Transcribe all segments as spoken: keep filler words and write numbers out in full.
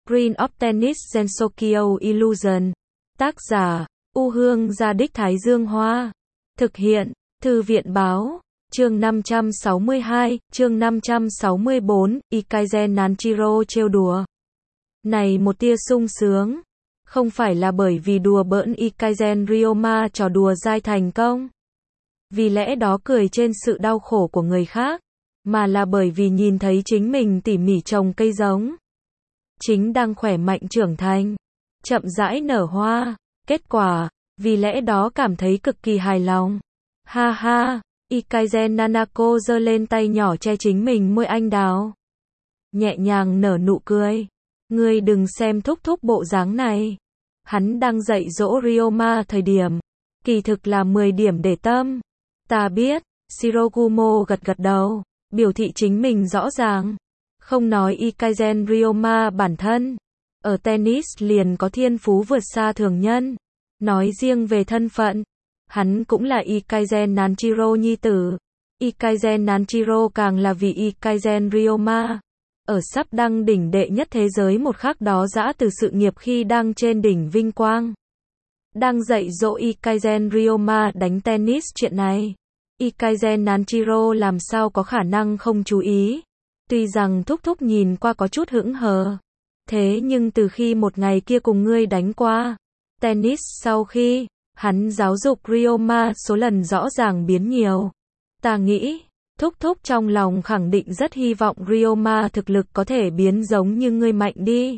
Screen of Tennis Gensokyo Illusion. Tác giả, U Hương Gia Đích Thái Dương Hoa. Thực hiện, Thư viện Báo. Chương năm trăm sáu mươi hai, chương năm trăm sáu mươi bốn, Ikaisen Nanjiro trêu đùa. Này một tia sung sướng. Không phải là bởi vì đùa bỡn Ikaisen Ryoma trò đùa dai thành công. Vì lẽ đó cười trên sự đau khổ của người khác. Mà là bởi vì nhìn thấy chính mình tỉ mỉ trồng cây giống. Chính đang khỏe mạnh trưởng thành. Chậm rãi nở hoa. Kết quả, vì lẽ đó cảm thấy cực kỳ hài lòng. Ha ha, Ikaisen Nanako giơ lên tay nhỏ che chính mình môi anh đào. Nhẹ nhàng nở nụ cười. Ngươi đừng xem thúc thúc bộ dáng này. Hắn đang dạy dỗ Ryoma thời điểm. Kỳ thực là mười điểm để tâm. Ta biết, Shirogumo gật gật đầu. Biểu thị chính mình rõ ràng. Không nói Ikaisen Ryoma bản thân. Ở tennis liền có thiên phú vượt xa thường nhân. Nói riêng về thân phận. Hắn cũng là Ikaisen Nanjiro nhi tử. Ikaisen Nanjiro càng là vì Ikaisen Ryoma. Ở sắp đăng đỉnh đệ nhất thế giới một khắc đó dã từ sự nghiệp khi đang trên đỉnh vinh quang. Đang dạy dỗ Ikaisen Ryoma đánh tennis chuyện này. Ikaisen Nanjiro làm sao có khả năng không chú ý. Tuy rằng thúc thúc nhìn qua có chút hững hờ. Thế nhưng từ khi một ngày kia cùng ngươi đánh qua tennis sau khi hắn giáo dục Ryoma số lần rõ ràng biến nhiều. Ta nghĩ, thúc thúc trong lòng khẳng định rất hy vọng Ryoma thực lực có thể biến giống như ngươi mạnh đi.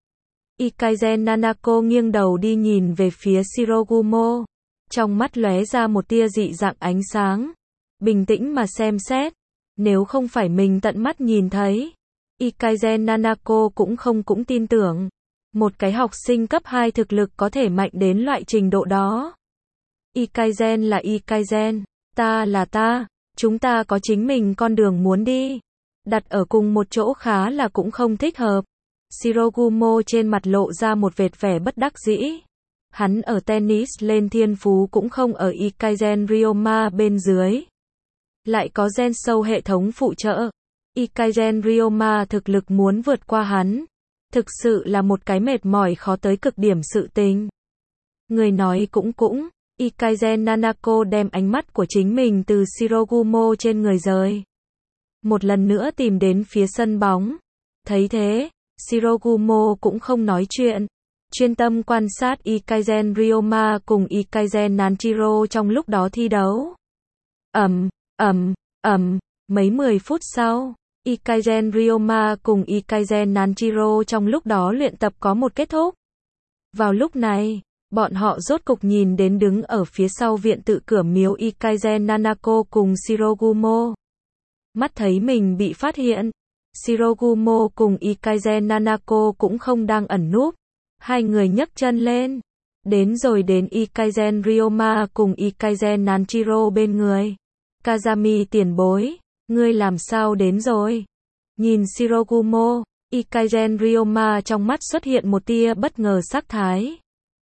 Ikaisen Nanako nghiêng đầu đi nhìn về phía Shirogumo. Trong mắt lóe ra một tia dị dạng ánh sáng. Bình tĩnh mà xem xét. Nếu không phải mình tận mắt nhìn thấy. Ikaisen Nanako cũng không cũng tin tưởng. Một cái học sinh cấp hai thực lực có thể mạnh đến loại trình độ đó. Ikaisen là Ikaisen. Ta là ta. Chúng ta có chính mình con đường muốn đi. Đặt ở cùng một chỗ khá là cũng không thích hợp. Shirogumo trên mặt lộ ra một vệt vẻ bất đắc dĩ. Hắn ở tennis lên thiên phú cũng không ở Ikaisen Ryoma bên dưới. Lại có gen sâu hệ thống phụ trợ. Ikaisen Ryoma thực lực muốn vượt qua hắn. Thực sự là một cái mệt mỏi khó tới cực điểm sự tình. Người nói cũng cũng. Ikaisen Nanako đem ánh mắt của chính mình từ Shirogumo trên người rời. Một lần nữa tìm đến phía sân bóng. Thấy thế, Shirogumo cũng không nói chuyện. Chuyên tâm quan sát Ikaisen Ryoma cùng Ikaisen Nanjiro trong lúc đó thi đấu. Ầm, ầm, ầm, mấy mười phút sau, Ikaisen Ryoma cùng Ikaisen Nanjiro trong lúc đó luyện tập có một kết thúc. Vào lúc này, bọn họ rốt cục nhìn đến đứng ở phía sau viện tự cửa miếu Ikaisen Nanako cùng Shirogumo. Mắt thấy mình bị phát hiện, Shirogumo cùng Ikaisen Nanako cũng không đang ẩn núp. Hai người nhấc chân lên. Đến rồi đến Ikaisen Ryoma cùng Ikaisen Nanjiro bên người. Kazami tiền bối, ngươi làm sao đến rồi? Nhìn Shirogumo, Ikaisen Ryoma trong mắt xuất hiện một tia bất ngờ sắc thái.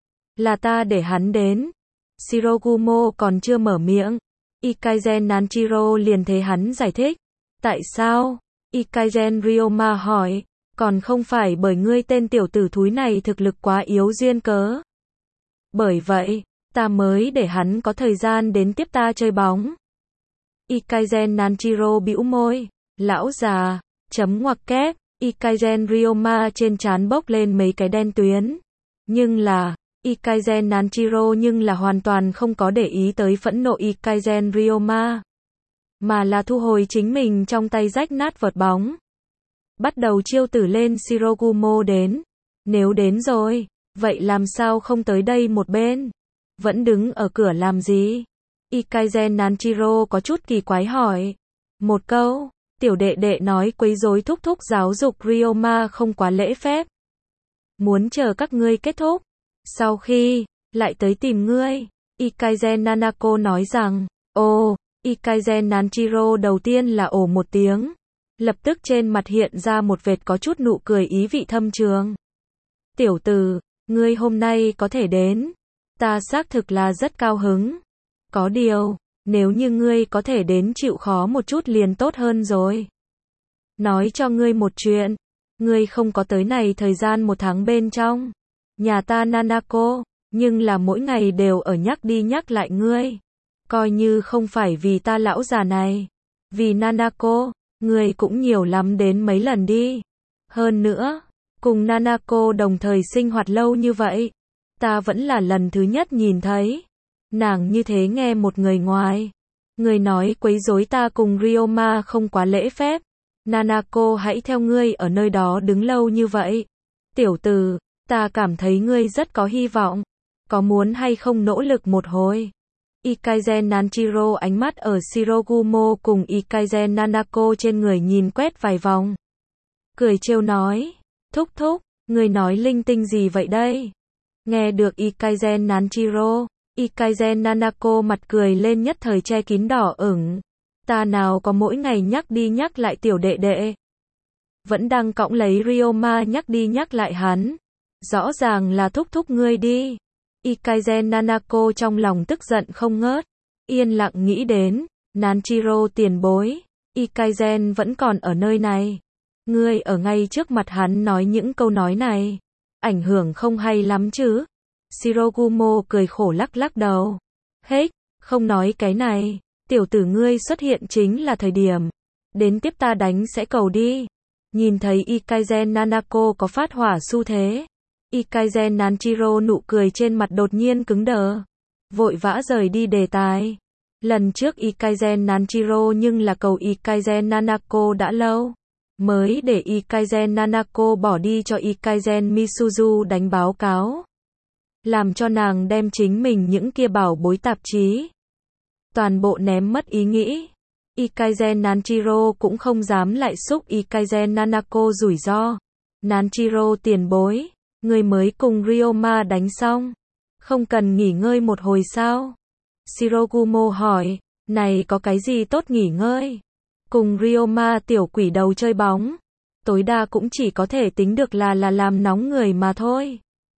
Là ta để hắn đến. Shirogumo còn chưa mở miệng. Ikaisen Nanjiro liền thế hắn giải thích. Tại sao? Ikaisen Ryoma hỏi. Còn không phải bởi ngươi tên tiểu tử thúi này thực lực quá yếu duyên cớ. Bởi vậy, ta mới để hắn có thời gian đến tiếp ta chơi bóng. Ikaisen Nanjiro bĩu môi. Lão già, chấm ngoặc kép. Ikaisen Ryoma trên trán bốc lên mấy cái đen tuyến. Nhưng là, Ikaisen Nanjiro nhưng là hoàn toàn không có để ý tới phẫn nộ Ikaisen Ryoma. Mà là thu hồi chính mình trong tay rách nát vợt bóng. Bắt đầu chiêu tử lên Shirogumo đến. Nếu đến rồi, vậy làm sao không tới đây một bên? Vẫn đứng ở cửa làm gì? Ikaisen Nanjiro có chút kỳ quái hỏi. Một câu, tiểu đệ đệ nói quấy rối thúc thúc giáo dục Ryoma không quá lễ phép. Muốn chờ các ngươi kết thúc. Sau khi, lại tới tìm ngươi. Ikaisen Nanako nói rằng, ồ, Ikaisen Nanjiro đầu tiên là ồ một tiếng. Lập tức trên mặt hiện ra một vệt có chút nụ cười ý vị thâm trường. Tiểu tử, ngươi hôm nay có thể đến. Ta xác thực là rất cao hứng. Có điều, nếu như ngươi có thể đến chịu khó một chút liền tốt hơn rồi. Nói cho ngươi một chuyện. ngươi không có tới này thời gian một tháng bên trong. Nhà ta Nanako, nhưng là mỗi ngày đều ở nhắc đi nhắc lại ngươi. Coi như không phải vì ta lão già này. Vì Nanako, ngươi cũng nhiều lắm đến mấy lần đi. Hơn nữa, cùng Nanako đồng thời sinh hoạt lâu như vậy. Ta vẫn là lần thứ nhất nhìn thấy. Nàng như thế nghe một người ngoài. Người nói quấy rối ta cùng Ryoma không quá lễ phép. Nanako hãy theo ngươi ở nơi đó đứng lâu như vậy. Tiểu tử, ta cảm thấy ngươi rất có hy vọng. Có muốn hay không nỗ lực một hồi? Ikaisen Nanjiro ánh mắt ở Shirogumo cùng Ikaisen Nanako trên người nhìn quét vài vòng. Cười trêu nói, thúc thúc, ngươi nói linh tinh gì vậy đây? Nghe được Ikaisen Nanjiro, Ikaisen Nanako mặt cười lên nhất thời che kín đỏ ửng. Ta nào có mỗi ngày nhắc đi nhắc lại tiểu đệ đệ. Vẫn đang cõng lấy Ryoma nhắc đi nhắc lại hắn. Rõ ràng là thúc thúc ngươi đi. Ikaisen Nanako trong lòng tức giận không ngớt. Yên lặng nghĩ đến, Nanjiro tiền bối. Ikaisen vẫn còn ở nơi này. Ngươi ở ngay trước mặt hắn nói những câu nói này. Ảnh hưởng không hay lắm chứ. Shirogumo cười khổ lắc lắc đầu. Hết, không nói cái này. Tiểu tử ngươi xuất hiện chính là thời điểm. Đến tiếp ta đánh sẽ cầu đi. Nhìn thấy Ikaisen Nanako có phát hỏa xu thế. Ikaisen Nanjiro nụ cười trên mặt đột nhiên cứng đờ. Vội vã rời đi đề tài. Lần trước Ikaisen Nanjiro nhưng là cầu Ikaisen Nanako đã lâu. Mới để Ikaisen Nanako bỏ đi cho Ikaisen Misuzu đánh báo cáo. Làm cho nàng đem chính mình những kia bảo bối tạp chí. Toàn bộ ném mất ý nghĩ. Ikaisen Nanjiro cũng không dám lại xúc Ikaisen Nanako rủi ro. Nanjiro tiền bối, người mới cùng Ryoma đánh xong. Không cần nghỉ ngơi một hồi sao? Shirogumo hỏi, này có cái gì tốt nghỉ ngơi? Cùng Ryoma tiểu quỷ đầu chơi bóng. Tối đa cũng chỉ có thể tính được là là làm nóng người mà thôi.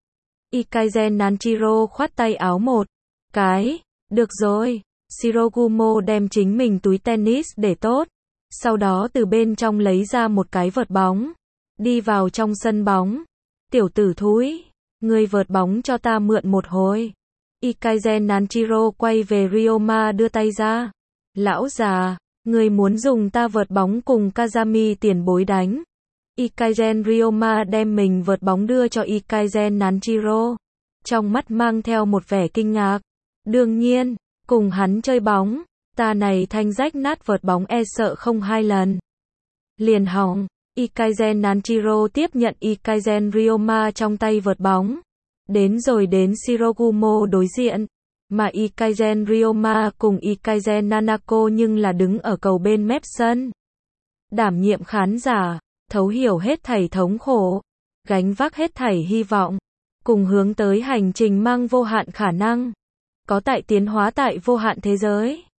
Ikaisen Nanjiro khoát tay áo một cái. Được rồi. Shirogumo đem chính mình túi tennis để tốt. Sau đó từ bên trong lấy ra một cái vợt bóng. Đi vào trong sân bóng. Tiểu tử thúi. Ngươi vợt bóng cho ta mượn một hồi. Ikaisen Nanjiro quay về Ryoma đưa tay ra. Lão già. Ngươi muốn dùng ta vợt bóng cùng Kazami tiền bối đánh. Ikaisen Ryoma đem mình vợt bóng đưa cho Ikaisen Nanjiro. Trong mắt mang theo một vẻ kinh ngạc. Đương nhiên, cùng hắn chơi bóng, ta này thanh rách nát vợt bóng e sợ không hai lần. Liền hỏng, Ikaisen Nanjiro tiếp nhận Ikaisen Ryoma trong tay vợt bóng. Đến rồi đến Shirogumo đối diện. Mà Ikaisen Ryoma cùng Ikaisen Nanako nhưng là đứng ở cầu bên mép sân. Đảm nhiệm khán giả, thấu hiểu hết thảy thống khổ, gánh vác hết thảy hy vọng, cùng hướng tới hành trình mang vô hạn khả năng, có tại tiến hóa tại vô hạn thế giới.